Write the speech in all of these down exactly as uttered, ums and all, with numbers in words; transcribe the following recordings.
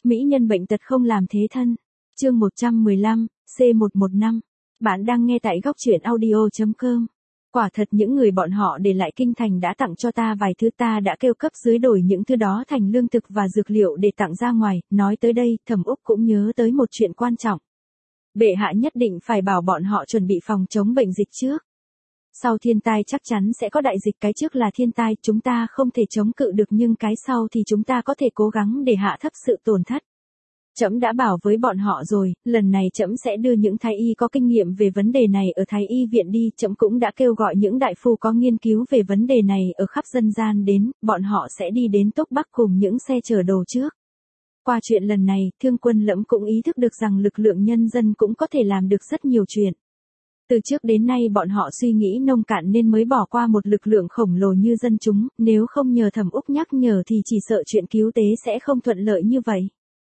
Mỹ nhân bệnh tật không làm thế thân. Chương một trăm mười lăm, C một một năm. Bạn đang nghe tại góc truyện audio chấm com. Quả thật những người bọn họ để lại kinh thành đã tặng cho ta vài thứ, ta đã kêu cấp dưới đổi những thứ đó thành lương thực và dược liệu để tặng ra ngoài. Nói tới đây, Thẩm Úc cũng nhớ tới một chuyện quan trọng. Bệ hạ nhất định phải bảo bọn họ chuẩn bị phòng chống bệnh dịch trước. Sau thiên tai chắc chắn sẽ có đại dịch, cái trước là thiên tai, chúng ta không thể chống cự được, nhưng cái sau thì chúng ta có thể cố gắng để hạ thấp sự tổn thất. Trẫm đã bảo với bọn họ rồi, lần này trẫm sẽ đưa những thái y có kinh nghiệm về vấn đề này ở thái y viện đi, trẫm cũng đã kêu gọi những đại phu có nghiên cứu về vấn đề này ở khắp dân gian đến, bọn họ sẽ đi đến Túc Bắc cùng những xe chở đồ trước. Qua chuyện lần này, Thương Quân Lẫm cũng ý thức được rằng lực lượng nhân dân cũng có thể làm được rất nhiều chuyện. Từ trước đến nay bọn họ suy nghĩ nông cạn nên mới bỏ qua một lực lượng khổng lồ như dân chúng, nếu không nhờ Thẩm Úc nhắc nhở thì chỉ sợ chuyện cứu tế sẽ không thuận lợi như vậy.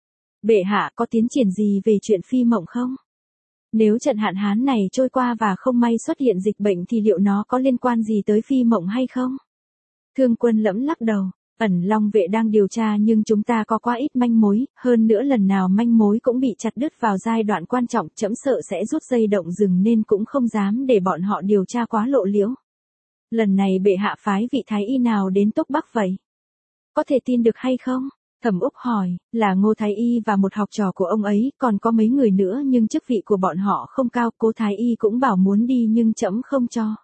Bệ hạ có tiến triển gì về chuyện Phi Mộng không? Nếu trận hạn hán này trôi qua và không may xuất hiện dịch bệnh thì liệu nó có liên quan gì tới Phi Mộng hay không? Thương Quân Lẫm lắc đầu. Ẩn Long vệ đang điều tra nhưng chúng ta có quá ít manh mối, hơn nữa lần nào manh mối cũng bị chặt đứt vào giai đoạn quan trọng, trẫm sợ sẽ rút dây động rừng nên cũng không dám để bọn họ điều tra quá lộ liễu. Lần này bệ hạ phái vị thái y nào đến Túc Bắc vậy? Có thể tin được hay không? Thẩm Úc hỏi, là Ngô Thái Y và một học trò của ông ấy, còn có mấy người nữa nhưng chức vị của bọn họ không cao, Cố Thái Y cũng bảo muốn đi nhưng trẫm không cho.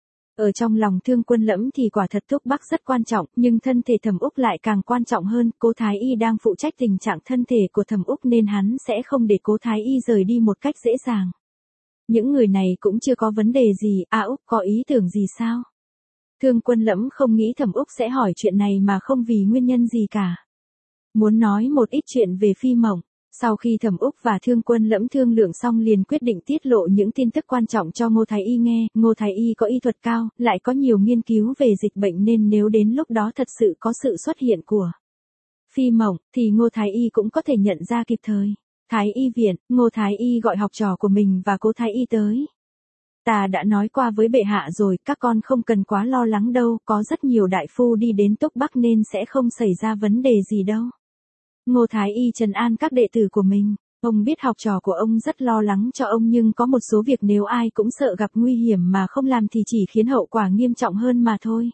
Ở trong lòng Thương Quân Lẫm thì quả thật Túc Bắc rất quan trọng, nhưng thân thể Thẩm Úc lại càng quan trọng hơn, Cố Thái Y đang phụ trách tình trạng thân thể của Thẩm Úc nên hắn sẽ không để Cố Thái Y rời đi một cách dễ dàng. Những người này cũng chưa có vấn đề gì, A Úc có ý tưởng gì sao? Thương Quân Lẫm không nghĩ Thẩm Úc sẽ hỏi chuyện này mà không vì nguyên nhân gì cả. Muốn nói một ít chuyện về Phi Mộng. Sau khi Thẩm Úc và Thương Quân Lẫm thương lượng xong liền quyết định tiết lộ những tin tức quan trọng cho Ngô Thái Y nghe, Ngô Thái Y có y thuật cao, lại có nhiều nghiên cứu về dịch bệnh nên nếu đến lúc đó thật sự có sự xuất hiện của Phi Mộng, thì Ngô Thái Y cũng có thể nhận ra kịp thời. Thái Y viện, Ngô Thái Y gọi học trò của mình và Cố Thái Y tới. Ta đã nói qua với bệ hạ rồi, các con không cần quá lo lắng đâu, có rất nhiều đại phu đi đến Túc Bắc nên sẽ không xảy ra vấn đề gì đâu. Ngô Thái Y trấn an các đệ tử của mình, ông biết học trò của ông rất lo lắng cho ông nhưng có một số việc nếu ai cũng sợ gặp nguy hiểm mà không làm thì chỉ khiến hậu quả nghiêm trọng hơn mà thôi.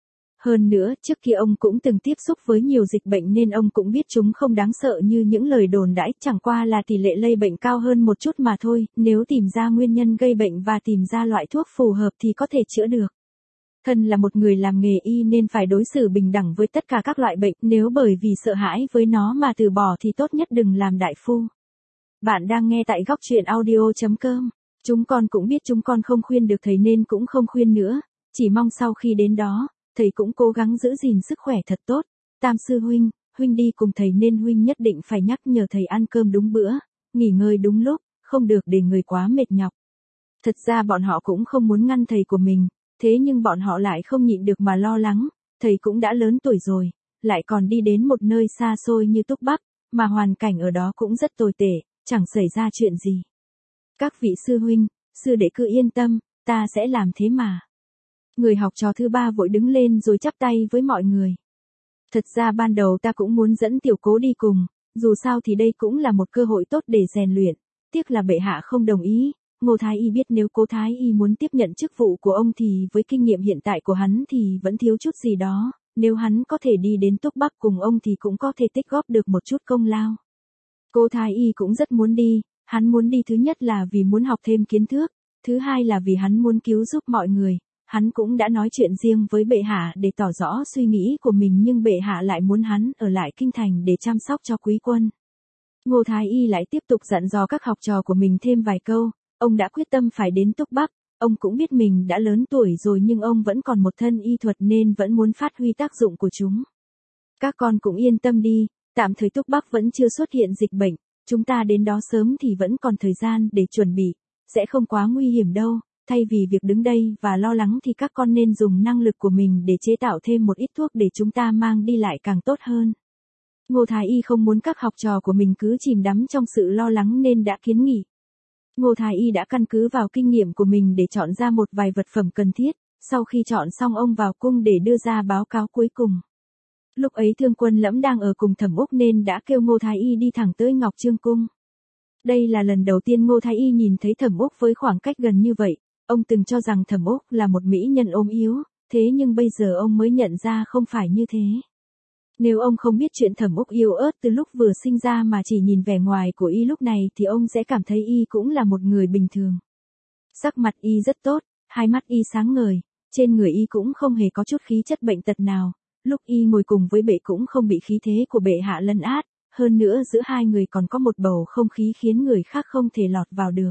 Hơn nữa, trước kia ông cũng từng tiếp xúc với nhiều dịch bệnh nên ông cũng biết chúng không đáng sợ như những lời đồn đãi, chẳng qua là tỷ lệ lây bệnh cao hơn một chút mà thôi, nếu tìm ra nguyên nhân gây bệnh và tìm ra loại thuốc phù hợp thì có thể chữa được. Thân là một người làm nghề y nên phải đối xử bình đẳng với tất cả các loại bệnh, nếu bởi vì sợ hãi với nó mà từ bỏ thì tốt nhất đừng làm đại phu. Bạn đang nghe tại góc truyện audio chấm com. Chúng con cũng biết chúng con không khuyên được thầy nên cũng không khuyên nữa, chỉ mong sau khi đến đó, thầy cũng cố gắng giữ gìn sức khỏe thật tốt. Tam sư huynh, huynh đi cùng thầy nên huynh nhất định phải nhắc nhở thầy ăn cơm đúng bữa, nghỉ ngơi đúng lúc, không được để người quá mệt nhọc. Thật ra bọn họ cũng không muốn ngăn thầy của mình. Thế nhưng bọn họ lại không nhịn được mà lo lắng, thầy cũng đã lớn tuổi rồi, lại còn đi đến một nơi xa xôi như Túc Bắc, mà hoàn cảnh ở đó cũng rất tồi tệ, chẳng xảy ra chuyện gì. Các vị sư huynh, sư đệ cứ yên tâm, ta sẽ làm thế mà. Người học trò thứ ba vội đứng lên rồi chắp tay với mọi người. Thật ra ban đầu ta cũng muốn dẫn Tiểu Cố đi cùng, dù sao thì đây cũng là một cơ hội tốt để rèn luyện, tiếc là bệ hạ không đồng ý. Ngô Thái Y biết nếu Cố Thái Y muốn tiếp nhận chức vụ của ông thì với kinh nghiệm hiện tại của hắn thì vẫn thiếu chút gì đó, nếu hắn có thể đi đến Túc Bắc cùng ông thì cũng có thể tích góp được một chút công lao. Cố Thái Y cũng rất muốn đi, hắn muốn đi thứ nhất là vì muốn học thêm kiến thức, thứ hai là vì hắn muốn cứu giúp mọi người, hắn cũng đã nói chuyện riêng với bệ hạ để tỏ rõ suy nghĩ của mình nhưng bệ hạ lại muốn hắn ở lại kinh thành để chăm sóc cho quý quân. Ngô Thái Y lại tiếp tục dặn dò các học trò của mình thêm vài câu. Ông đã quyết tâm phải đến Túc Bắc, ông cũng biết mình đã lớn tuổi rồi nhưng ông vẫn còn một thân y thuật nên vẫn muốn phát huy tác dụng của chúng. Các con cũng yên tâm đi, tạm thời Túc Bắc vẫn chưa xuất hiện dịch bệnh, chúng ta đến đó sớm thì vẫn còn thời gian để chuẩn bị, sẽ không quá nguy hiểm đâu, thay vì việc đứng đây và lo lắng thì các con nên dùng năng lực của mình để chế tạo thêm một ít thuốc để chúng ta mang đi lại càng tốt hơn. Ngô Thái Y không muốn các học trò của mình cứ chìm đắm trong sự lo lắng nên đã kiến nghị. Ngô Thái Y đã căn cứ vào kinh nghiệm của mình để chọn ra một vài vật phẩm cần thiết, sau khi chọn xong ông vào cung để đưa ra báo cáo cuối cùng. Lúc ấy Thương Quân Lẫm đang ở cùng Thẩm Úc nên đã kêu Ngô Thái Y đi thẳng tới Ngọc Trương Cung. Đây là lần đầu tiên Ngô Thái Y nhìn thấy Thẩm Úc với khoảng cách gần như vậy, ông từng cho rằng Thẩm Úc là một mỹ nhân ốm yếu, thế nhưng bây giờ ông mới nhận ra không phải như thế. Nếu ông không biết chuyện Thẩm Úc yếu ớt từ lúc vừa sinh ra mà chỉ nhìn vẻ ngoài của y lúc này thì ông sẽ cảm thấy y cũng là một người bình thường. Sắc mặt y rất tốt, hai mắt y sáng ngời, trên người y cũng không hề có chút khí chất bệnh tật nào, lúc y ngồi cùng với bệ cũng không bị khí thế của bệ hạ lấn át, hơn nữa giữa hai người còn có một bầu không khí khiến người khác không thể lọt vào được.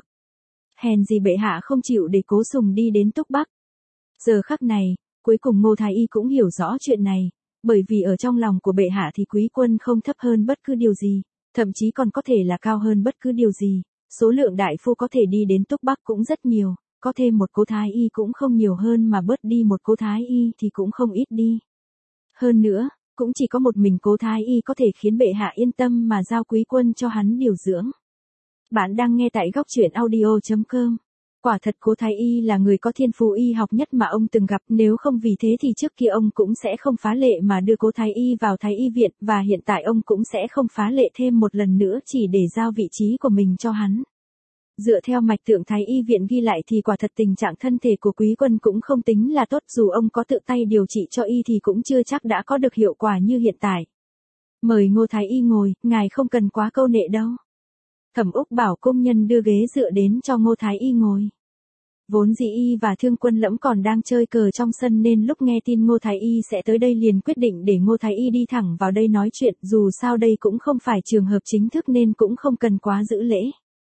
Hèn gì bệ hạ không chịu để Cố Sùng đi đến Túc Bắc. Giờ khắc này, cuối cùng Ngô Thái Y cũng hiểu rõ chuyện này, bởi vì ở trong lòng của bệ hạ thì Quý Quân không thấp hơn bất cứ điều gì, thậm chí còn có thể là cao hơn bất cứ điều gì, số lượng đại phu có thể đi đến Túc Bắc cũng rất nhiều, có thêm một Cố Thái Y cũng không nhiều hơn mà bớt đi một Cố Thái Y thì cũng không ít đi. Hơn nữa, cũng chỉ có một mình Cố Thái Y có thể khiến bệ hạ yên tâm mà giao Quý Quân cho hắn điều dưỡng. Bạn đang nghe tại góc truyện audio chấm com. Quả thật Cố Thái Y là người có thiên phú y học nhất mà ông từng gặp, nếu không vì thế thì trước kia ông cũng sẽ không phá lệ mà đưa Cố Thái Y vào Thái Y viện, và hiện tại ông cũng sẽ không phá lệ thêm một lần nữa chỉ để giao vị trí của mình cho hắn. Dựa theo mạch tượng Thái Y viện ghi lại thì quả thật tình trạng thân thể của Quý Quân cũng không tính là tốt, dù ông có tự tay điều trị cho y thì cũng chưa chắc đã có được hiệu quả như hiện tại. Mời Ngô Thái Y ngồi, ngài không cần quá câu nệ đâu. Thẩm Úc bảo công nhân đưa ghế dựa đến cho Ngô Thái Y ngồi. Vốn dĩ y và Thương Quân Lẫm còn đang chơi cờ trong sân nên lúc nghe tin Ngô Thái Y sẽ tới đây liền quyết định để Ngô Thái Y đi thẳng vào đây nói chuyện, dù sao đây cũng không phải trường hợp chính thức nên cũng không cần quá giữ lễ.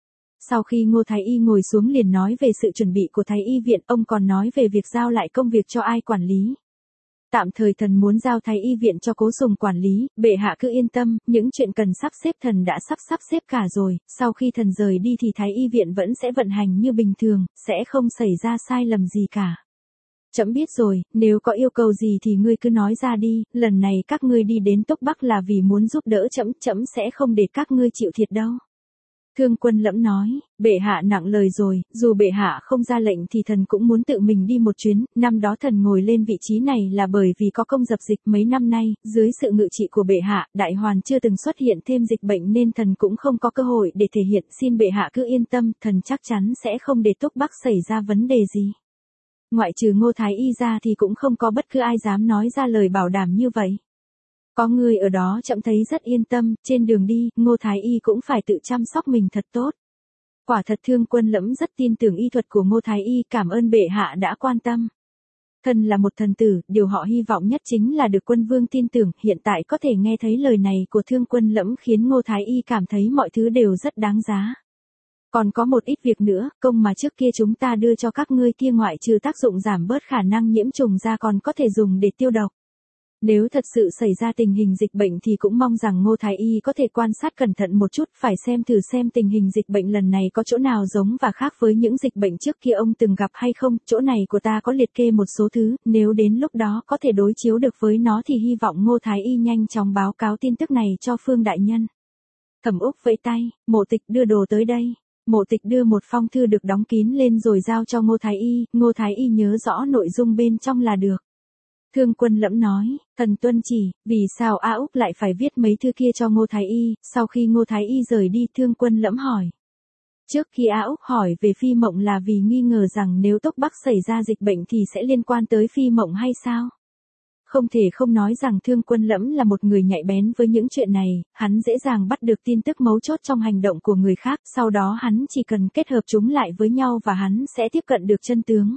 Sau khi Ngô Thái Y ngồi xuống liền nói về sự chuẩn bị của Thái Y viện, ông còn nói về việc giao lại công việc cho ai quản lý. Tạm thời thần muốn giao Thái Y viện cho Cố Sùng quản lý, bệ hạ cứ yên tâm, những chuyện cần sắp xếp thần đã sắp sắp xếp cả rồi, sau khi thần rời đi thì Thái Y viện vẫn sẽ vận hành như bình thường, sẽ không xảy ra sai lầm gì cả. Trẫm biết rồi, nếu có yêu cầu gì thì ngươi cứ nói ra đi, lần này các ngươi đi đến Túc Bắc là vì muốn giúp đỡ trẫm, trẫm sẽ không để các ngươi chịu thiệt đâu. Thương Quân Lẫm nói, bệ hạ nặng lời rồi, dù bệ hạ không ra lệnh thì thần cũng muốn tự mình đi một chuyến, năm đó thần ngồi lên vị trí này là bởi vì có công dập dịch mấy năm nay, dưới sự ngự trị của bệ hạ, đại hoàn chưa từng xuất hiện thêm dịch bệnh nên thần cũng không có cơ hội để thể hiện, xin bệ hạ cứ yên tâm, thần chắc chắn sẽ không để Túc Bắc xảy ra vấn đề gì. Ngoại trừ Ngô Thái Y ra thì cũng không có bất cứ ai dám nói ra lời bảo đảm như vậy. Có người ở đó trẫm thấy rất yên tâm, trên đường đi, Ngô Thái Y cũng phải tự chăm sóc mình thật tốt. Quả thật Thương Quân Lẫm rất tin tưởng y thuật của Ngô Thái Y, cảm ơn bệ hạ đã quan tâm. Thần là một thần tử, điều họ hy vọng nhất chính là được quân vương tin tưởng, hiện tại có thể nghe thấy lời này của Thương Quân Lẫm khiến Ngô Thái Y cảm thấy mọi thứ đều rất đáng giá. Còn có một ít việc nữa, công mà trước kia chúng ta đưa cho các ngươi kia ngoại trừ tác dụng giảm bớt khả năng nhiễm trùng ra còn có thể dùng để tiêu độc. Nếu thật sự xảy ra tình hình dịch bệnh thì cũng mong rằng Ngô Thái Y có thể quan sát cẩn thận một chút, phải xem thử xem tình hình dịch bệnh lần này có chỗ nào giống và khác với những dịch bệnh trước kia ông từng gặp hay không, chỗ này của ta có liệt kê một số thứ, nếu đến lúc đó có thể đối chiếu được với nó thì hy vọng Ngô Thái Y nhanh chóng báo cáo tin tức này cho Phương Đại Nhân. Thẩm Úc vẫy tay, Mộ Tịch đưa đồ tới đây. Mộ Tịch đưa một phong thư được đóng kín lên rồi giao cho Ngô Thái Y, Ngô Thái Y nhớ rõ nội dung bên trong là được. Thương Quân Lẫm nói, thần tuân chỉ, vì sao A Úc lại phải viết mấy thư kia cho Ngô Thái Y, sau khi Ngô Thái Y rời đi Thương Quân Lẫm hỏi. Trước khi A Úc hỏi về Phi Mộng là vì nghi ngờ rằng nếu Túc Bắc xảy ra dịch bệnh thì sẽ liên quan tới Phi Mộng hay sao? Không thể không nói rằng Thương Quân Lẫm là một người nhạy bén với những chuyện này, hắn dễ dàng bắt được tin tức mấu chốt trong hành động của người khác, sau đó hắn chỉ cần kết hợp chúng lại với nhau và hắn sẽ tiếp cận được chân tướng.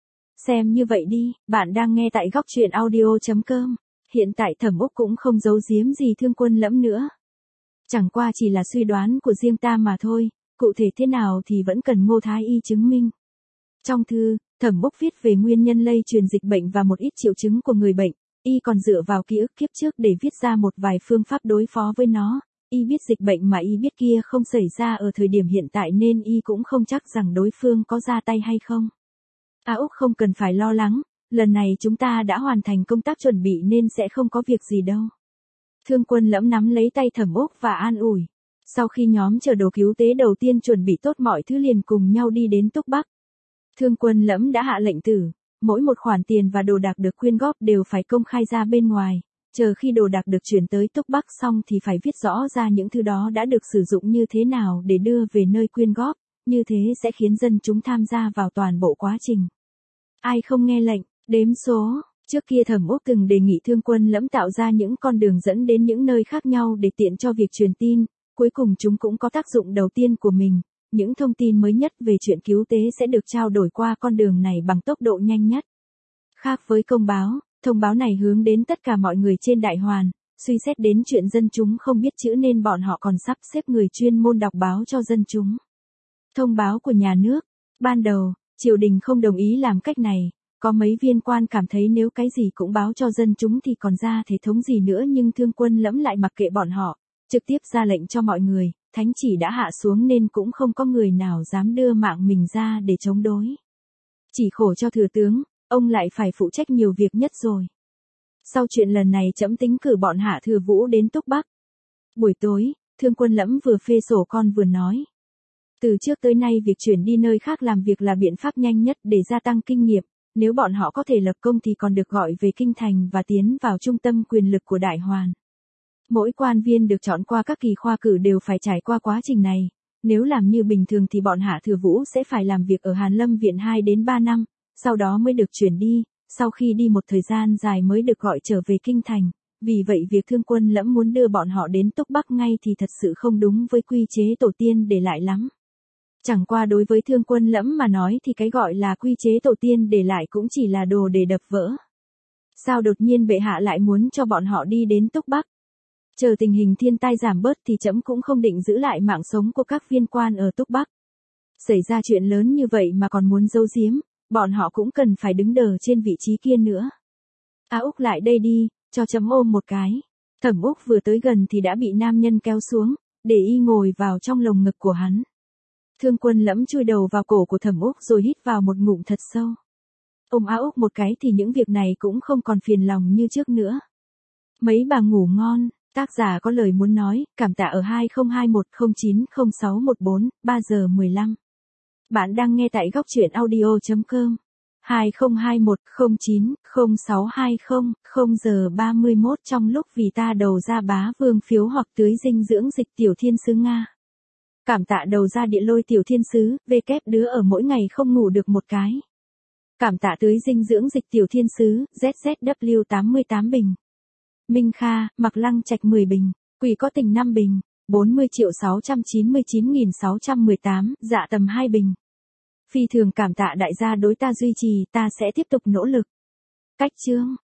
Xem như vậy đi, bạn đang nghe tại góc truyện audio chấm com. Hiện tại Thẩm Úc cũng không giấu giếm gì Thương Quân Lẫm nữa. Chẳng qua chỉ là suy đoán của riêng ta mà thôi, cụ thể thế nào thì vẫn cần Ngô Thái Y chứng minh. Trong thư, Thẩm Úc viết về nguyên nhân lây truyền dịch bệnh và một ít triệu chứng của người bệnh, y còn dựa vào ký ức kiếp trước để viết ra một vài phương pháp đối phó với nó. Y biết dịch bệnh mà y biết kia không xảy ra ở thời điểm hiện tại nên y cũng không chắc rằng đối phương có ra tay hay không. A Úc không cần phải lo lắng, lần này chúng ta đã hoàn thành công tác chuẩn bị nên sẽ không có việc gì đâu. Thương Quân Lẫm nắm lấy tay Thẩm Úc và an ủi. Sau khi nhóm chở đồ cứu tế đầu tiên chuẩn bị tốt mọi thứ liền cùng nhau đi đến Túc Bắc. Thương Quân Lẫm đã hạ lệnh tử, mỗi một khoản tiền và đồ đạc được quyên góp đều phải công khai ra bên ngoài, Chờ khi đồ đạc được chuyển tới Túc Bắc xong thì phải viết rõ ra những thứ đó đã được sử dụng như thế nào để đưa về nơi quyên góp, như thế sẽ khiến dân chúng tham gia vào toàn bộ quá trình. Ai không nghe lệnh, đếm số. Trước kia Thẩm Úc từng đề nghị Thương Quân Lẫm tạo ra những con đường dẫn đến những nơi khác nhau để tiện cho việc truyền tin, cuối cùng chúng cũng có tác dụng đầu tiên của mình. Những thông tin mới nhất về chuyện cứu tế sẽ được trao đổi qua con đường này bằng tốc độ nhanh nhất. Khác với công báo, thông báo này hướng đến tất cả mọi người trên Đại Hoàn, suy xét đến chuyện dân chúng không biết chữ nên bọn họ còn sắp xếp người chuyên môn đọc báo cho dân chúng. Thông báo của nhà nước. Ban đầu, triều đình không đồng ý làm cách này, có mấy viên quan cảm thấy nếu cái gì cũng báo cho dân chúng thì còn ra thể thống gì nữa, nhưng Thương Quân Lẫm lại mặc kệ bọn họ, trực tiếp ra lệnh cho mọi người, thánh chỉ đã hạ xuống nên cũng không có người nào dám đưa mạng mình ra để chống đối. Chỉ khổ cho thừa tướng, ông lại phải phụ trách nhiều việc nhất rồi. Sau chuyện lần này trẫm tính cử bọn Hạ Thừa Vũ đến Túc Bắc. Buổi tối, Thương Quân Lẫm vừa phê sổ con vừa nói. Từ trước tới nay việc chuyển đi nơi khác làm việc là biện pháp nhanh nhất để gia tăng kinh nghiệm, nếu bọn họ có thể lập công thì còn được gọi về kinh thành và tiến vào trung tâm quyền lực của Đại Hoàn. Mỗi quan viên được chọn qua các kỳ khoa cử đều phải trải qua quá trình này, nếu làm như bình thường thì bọn Hạ Thừa Vũ sẽ phải làm việc ở Hàn Lâm Viện hai đến ba năm, sau đó mới được chuyển đi, sau khi đi một thời gian dài mới được gọi trở về kinh thành, vì vậy việc Thương Quân Lẫm muốn đưa bọn họ đến Túc Bắc ngay thì thật sự không đúng với quy chế tổ tiên để lại lắm. Chẳng qua đối với Thương Quân Lẫm mà nói thì cái gọi là quy chế tổ tiên để lại cũng chỉ là đồ để đập vỡ. Sao đột nhiên bệ hạ lại muốn cho bọn họ đi đến Túc Bắc? Chờ tình hình thiên tai giảm bớt thì trẫm cũng không định giữ lại mạng sống của các viên quan ở Túc Bắc. Xảy ra chuyện lớn như vậy mà còn muốn giấu giếm, bọn họ cũng cần phải đứng đờ trên vị trí kia nữa. A Úc lại đây đi, cho trẫm ôm một cái. Thẩm Úc vừa tới gần thì đã bị nam nhân kéo xuống, để y ngồi vào trong lồng ngực của hắn. Thương Quân Lẫm chui đầu vào cổ của Thẩm Úc rồi hít vào một ngụm thật sâu. Ôm A Úc một cái thì những việc này cũng không còn phiền lòng như trước nữa. Mấy bà ngủ ngon, tác giả có lời muốn nói, cảm tạ ở hai không hai một không chín không sáu một bốn, ba giờ mười lăm. Bạn đang nghe tại góc truyện audio chấm com. hai không hai một không chín không sáu hai không, không giờ ba mươi mốt trong lúc vì ta đầu ra bá vương phiếu hoặc tưới dinh dưỡng dịch tiểu thiên sứ Nga. Cảm tạ đầu ra địa lôi tiểu thiên sứ, về kép đứa ở mỗi ngày không ngủ được một cái. Cảm tạ tưới dinh dưỡng dịch tiểu thiên sứ, Z Z W tám mươi tám bình. Minh Kha, Mặc Lăng Trạch mười bình, Quỷ Có Tình năm bình, bốn mươi triệu sáu trăm chín mươi chín nghìn sáu trăm mười tám, Dạ Tầm hai bình. Phi thường cảm tạ đại gia đối ta duy trì, ta sẽ tiếp tục nỗ lực. Cách chương